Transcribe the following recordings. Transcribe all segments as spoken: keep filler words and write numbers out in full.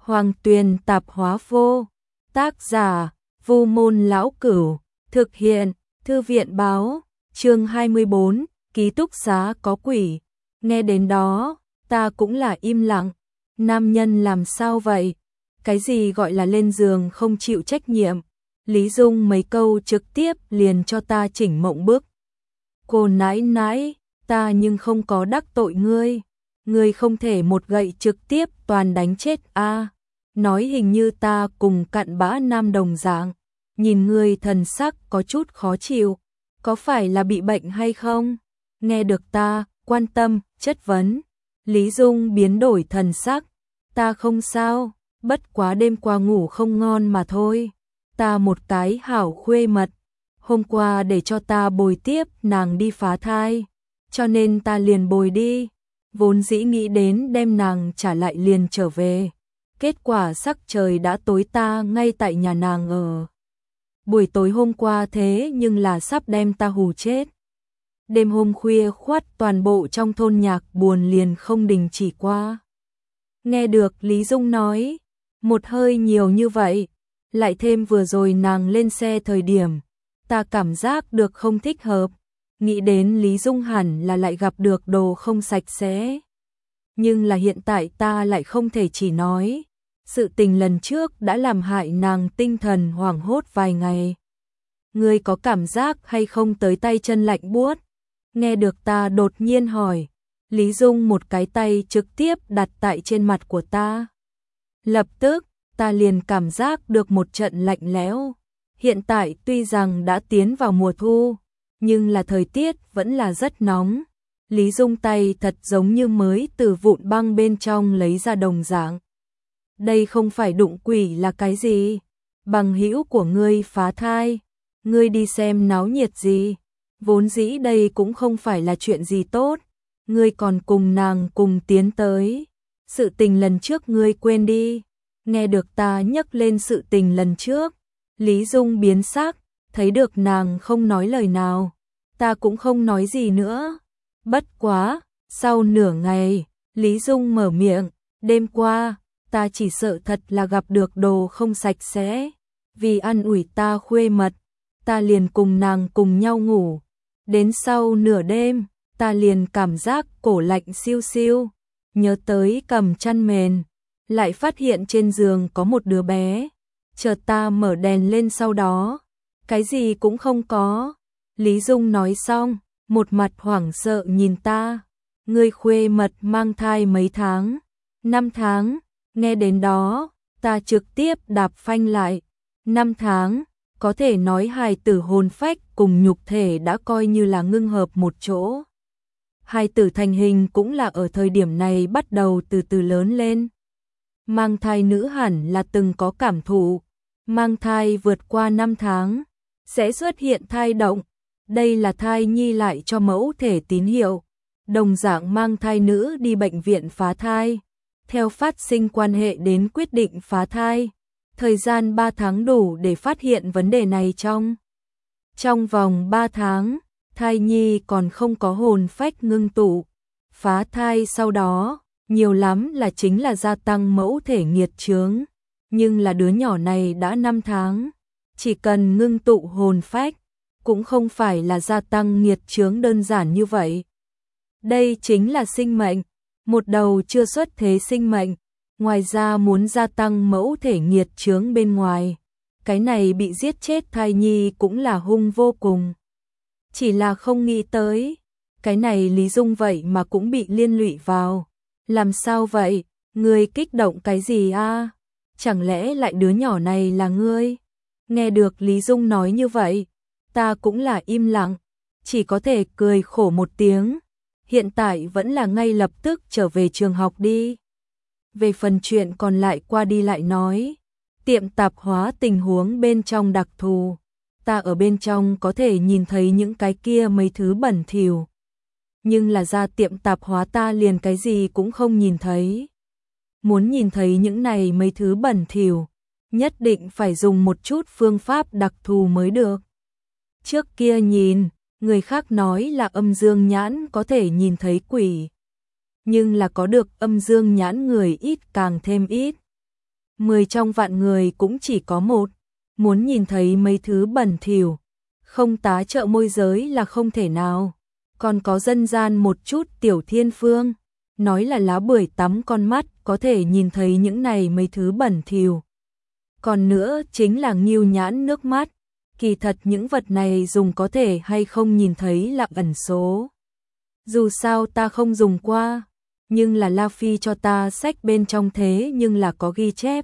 Hoàng Tuyền tạp hóa vô. Tác giả: Vu Môn Lão Cửu. Thực hiện: Thư viện báo. Chương hai mươi bốn, ký túc xá có quỷ. Nghe đến đó, ta cũng là im lặng. Nam nhân làm sao vậy? Cái gì gọi là lên giường không chịu trách nhiệm? Lý Dung mấy câu trực tiếp liền cho ta chỉnh mộng bức. Cô nãi nãi, ta nhưng không có đắc tội ngươi. Ngươi không thể một gậy trực tiếp toàn đánh chết a. Nói hình như ta cùng cặn bã nam đồng dạng. Nhìn ngươi thần sắc có chút khó chịu. Có phải là bị bệnh hay không? Nghe được ta quan tâm, chất vấn. Lý Dung biến đổi thần sắc. Ta không sao, bất quá đêm qua ngủ không ngon mà thôi. Ta một cái hảo khuê mật. Hôm qua để cho ta bồi tiếp nàng đi phá thai. Cho nên ta liền bồi đi. Vốn dĩ nghĩ đến đem nàng trả lại liền trở về. Kết quả sắc trời đã tối, ta ngay tại nhà nàng ở. Buổi tối hôm qua thế nhưng là sắp đem ta hù chết. Đêm hôm khuya khoắt toàn bộ trong thôn nhạc buồn liền không đình chỉ qua. Nghe được Lý Dung nói, một hơi nhiều như vậy, lại thêm vừa rồi nàng lên xe thời điểm, ta cảm giác được không thích hợp, nghĩ đến Lý Dung hẳn là lại gặp được đồ không sạch sẽ. Nhưng là hiện tại ta lại không thể chỉ nói, sự tình lần trước đã làm hại nàng tinh thần hoảng hốt vài ngày. Ngươi có cảm giác hay không tới tay chân lạnh buốt? Nghe được ta đột nhiên hỏi, Lý Dung một cái tay trực tiếp đặt tại trên mặt của ta. Lập tức, ta liền cảm giác được một trận lạnh lẽo. Hiện tại tuy rằng đã tiến vào mùa thu, nhưng là thời tiết vẫn là rất nóng. Lý Dung tay thật giống như mới từ vụn băng bên trong lấy ra đồng dạng. Đây không phải đụng quỷ là cái gì? Bằng hữu của ngươi phá thai, ngươi đi xem náo nhiệt gì? Vốn dĩ đây cũng không phải là chuyện gì tốt, ngươi còn cùng nàng cùng tiến tới. Sự tình lần trước ngươi quên đi. Nghe được ta nhắc lên sự tình lần trước, Lý Dung biến sắc, thấy được nàng không nói lời nào, ta cũng không nói gì nữa. Bất quá, sau nửa ngày, Lý Dung mở miệng, đêm qua, ta chỉ sợ thật là gặp được đồ không sạch sẽ, vì ăn ủi ta khuê mật, ta liền cùng nàng cùng nhau ngủ. Đến sau nửa đêm, ta liền cảm giác cổ lạnh siêu siêu, nhớ tới cầm chăn mền, lại phát hiện trên giường có một đứa bé. Chợt ta mở đèn lên, sau đó, cái gì cũng không có. Lý Dung nói xong, một mặt hoảng sợ nhìn ta. Ngươi khuê mật mang thai mấy tháng? Năm tháng. Nghe đến đó, ta trực tiếp đạp phanh lại. Năm tháng, có thể nói hài tử hồn phách cùng nhục thể đã coi như là ngưng hợp một chỗ. Hài tử thành hình cũng là ở thời điểm này bắt đầu từ từ lớn lên. Mang thai nữ hẳn là từng có cảm thụ. Mang thai vượt qua năm tháng, sẽ xuất hiện thai động. Đây là thai nhi lại cho mẫu thể tín hiệu. Đồng dạng mang thai nữ đi bệnh viện phá thai. Theo phát sinh quan hệ đến quyết định phá thai. Thời gian ba tháng đủ để phát hiện vấn đề này trong. Trong vòng ba tháng, thai nhi còn không có hồn phách ngưng tụ. Phá thai sau đó, nhiều lắm là chính là gia tăng mẫu thể nghiệt chướng. Nhưng là đứa nhỏ này đã năm tháng, chỉ cần ngưng tụ hồn phách, cũng không phải là gia tăng nghiệt chướng đơn giản như vậy. Đây chính là sinh mệnh, một đầu chưa xuất thế sinh mệnh, ngoài ra muốn gia tăng mẫu thể nghiệt chướng bên ngoài. Cái này bị giết chết thai nhi cũng là hung vô cùng. Chỉ là không nghĩ tới, cái này Lý Dung vậy mà cũng bị liên lụy vào. Làm sao vậy? Ngươi kích động cái gì a? Chẳng lẽ lại đứa nhỏ này là ngươi? Nghe được Lý Dung nói như vậy, ta cũng là im lặng, chỉ có thể cười khổ một tiếng. Hiện tại vẫn là ngay lập tức trở về trường học đi. Về phần chuyện còn lại qua đi lại nói. Tiệm tạp hóa tình huống bên trong đặc thù. Ta ở bên trong có thể nhìn thấy những cái kia mấy thứ bẩn thỉu. Nhưng là ra tiệm tạp hóa ta liền cái gì cũng không nhìn thấy. Muốn nhìn thấy những này mấy thứ bẩn thỉu, nhất định phải dùng một chút phương pháp đặc thù mới được. Trước kia nhìn, người khác nói là âm dương nhãn có thể nhìn thấy quỷ. Nhưng là có được âm dương nhãn người ít càng thêm ít. Mười trong vạn người cũng chỉ có một, muốn nhìn thấy mấy thứ bẩn thỉu, không tá trợ môi giới là không thể nào. Còn có dân gian một chút tiểu thiên phương, nói là lá bưởi tắm con mắt có thể nhìn thấy những này mấy thứ bẩn thỉu. Còn nữa chính là nghưu nhãn nước mắt, kỳ thật những vật này dùng có thể hay không nhìn thấy là ẩn số. Dù sao ta không dùng qua, nhưng là La Phi cho ta sách bên trong thế nhưng là có ghi chép.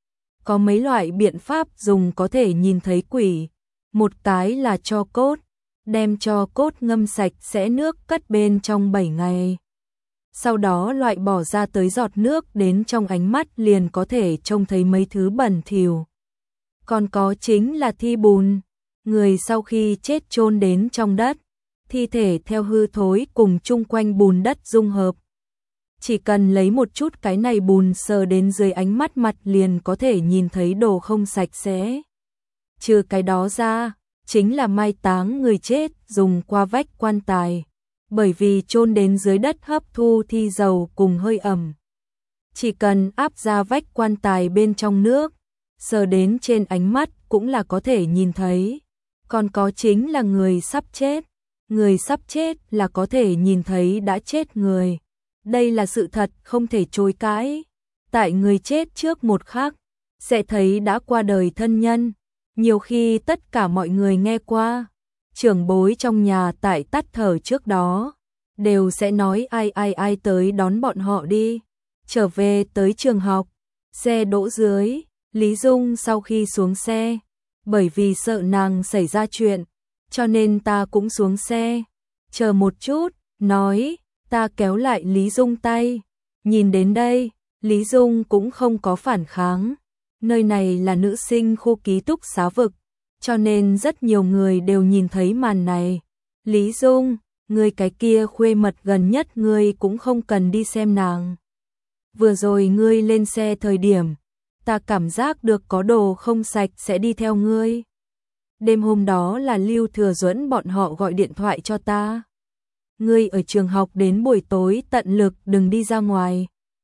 Có mấy loại biện pháp dùng có thể nhìn thấy quỷ, một cái là cho cốt, đem cho cốt ngâm sạch sẽ nước cất bên trong bảy ngày. Sau đó loại bỏ ra tới giọt nước đến trong ánh mắt liền có thể trông thấy mấy thứ bẩn thỉu. Còn có chính là thi bùn, người sau khi chết chôn đến trong đất, thi thể theo hư thối cùng chung quanh bùn đất dung hợp. Chỉ cần lấy một chút cái này bùn sờ đến dưới ánh mắt mặt liền có thể nhìn thấy đồ không sạch sẽ. Trừ cái đó ra, chính là mai táng người chết dùng qua vách quan tài, bởi vì chôn đến dưới đất hấp thu thi dầu cùng hơi ẩm. Chỉ cần áp ra vách quan tài bên trong nước, sờ đến trên ánh mắt cũng là có thể nhìn thấy. Còn có chính là người sắp chết, người sắp chết là có thể nhìn thấy đã chết người. Đây là sự thật không thể chối cãi. Tại người chết trước một khắc, sẽ thấy đã qua đời thân nhân. Nhiều khi tất cả mọi người nghe qua, trưởng bối trong nhà tại tắt thở trước đó, đều sẽ nói ai ai ai tới đón bọn họ đi. Trở về tới trường học, xe đỗ dưới, Lý Dung sau khi xuống xe, bởi vì sợ nàng xảy ra chuyện, cho nên ta cũng xuống xe. Chờ một chút, nói, ta kéo lại Lý Dung tay. Nhìn đến đây, Lý Dung cũng không có phản kháng. Nơi này là nữ sinh khu ký túc xá vực, cho nên rất nhiều người đều nhìn thấy màn này. Lý Dung, người cái kia khuê mật gần nhất ngươi cũng không cần đi xem nàng. Vừa rồi ngươi lên xe thời điểm, ta cảm giác được có đồ không sạch sẽ đi theo ngươi. Đêm hôm đó là Lưu Thừa Duẫn bọn họ gọi điện thoại cho ta. Ngươi ở trường học đến buổi tối tận lực đừng đi ra ngoài.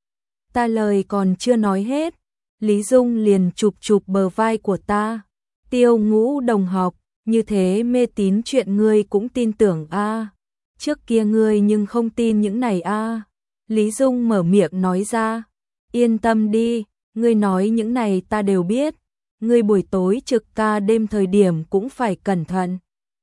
Ta lời còn chưa nói hết, Lý Dung liền chụp chụp bờ vai của ta. Tiêu Ngũ đồng học, như thế mê tín chuyện ngươi cũng tin tưởng a? À. Trước kia ngươi nhưng không tin những này a? À. Lý Dung mở miệng nói ra. Yên tâm đi, ngươi nói những này ta đều biết. Ngươi buổi tối trực ca đêm thời điểm cũng phải cẩn thận.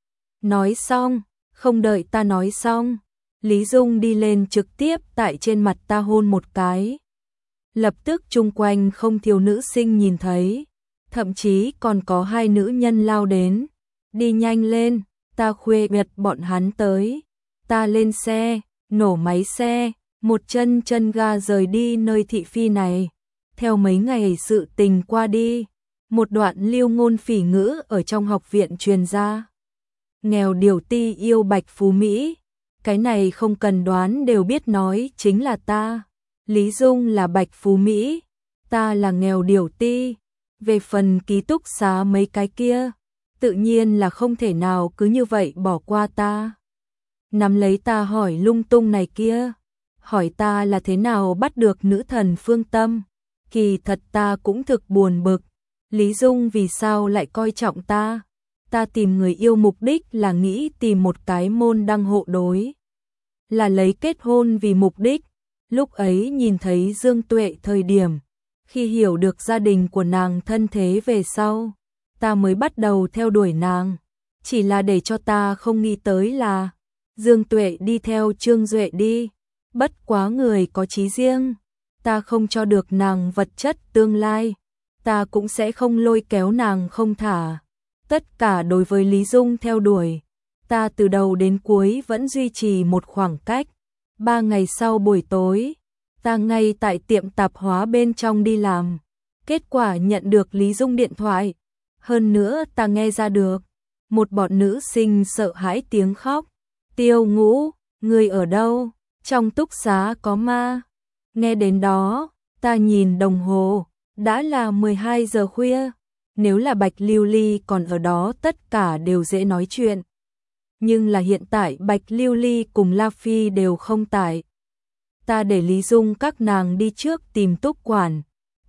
Nói xong, không đợi ta nói xong, Lý Dung đi lên trực tiếp tại trên mặt ta hôn một cái. Lập tức chung quanh không thiếu nữ sinh nhìn thấy, thậm chí còn có hai nữ nhân lao đến. Đi nhanh lên, ta khuê biệt bọn hắn tới. Ta lên xe, nổ máy xe, một chân chân ga rời đi nơi thị phi này. Theo mấy ngày sự tình qua đi, một đoạn lưu ngôn phỉ ngữ ở trong học viện truyền ra. Nghèo điều ti yêu Bạch Phú Mỹ, cái này không cần đoán đều biết nói chính là ta. Lý Dung là Bạch Phú Mỹ, ta là nghèo điều ti. Về phần ký túc xá mấy cái kia, tự nhiên là không thể nào cứ như vậy bỏ qua ta. Nắm lấy ta hỏi lung tung này kia, hỏi ta là thế nào bắt được nữ thần phương tâm. Kỳ thật ta cũng thực buồn bực, Lý Dung vì sao lại coi trọng ta. Ta tìm người yêu mục đích là nghĩ tìm một cái môn đăng hộ đối, là lấy kết hôn vì mục đích. Lúc ấy nhìn thấy Dương Tuệ thời điểm, khi hiểu được gia đình của nàng thân thế về sau, ta mới bắt đầu theo đuổi nàng. Chỉ là để cho ta không nghĩ tới là Dương Tuệ đi theo Trương Duệ đi. Bất quá người có chí riêng, ta không cho được nàng vật chất tương lai, ta cũng sẽ không lôi kéo nàng không thả. Tất cả đối với Lý Dung theo đuổi, ta từ đầu đến cuối vẫn duy trì một khoảng cách. Ba ngày sau buổi tối, ta ngay tại tiệm tạp hóa bên trong đi làm. Kết quả nhận được Lý Dung điện thoại. Hơn nữa ta nghe ra được, một bọn nữ sinh sợ hãi tiếng khóc. Tiêu Ngũ, người ở đâu? Trong túc xá có ma. Nghe đến đó, ta nhìn đồng hồ, đã là mười hai giờ khuya. Nếu là Bạch Lưu Ly còn ở đó tất cả đều dễ nói chuyện. Nhưng là hiện tại Bạch Lưu Ly cùng La Phi đều không tại. Ta để Lý Dung các nàng đi trước tìm túc quản.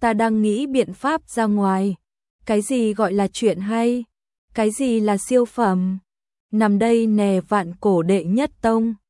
ta đang nghĩ biện pháp ra ngoài. Cái gì gọi là chuyện hay? Cái gì là siêu phẩm? Nằm đây nè vạn cổ đệ nhất tông.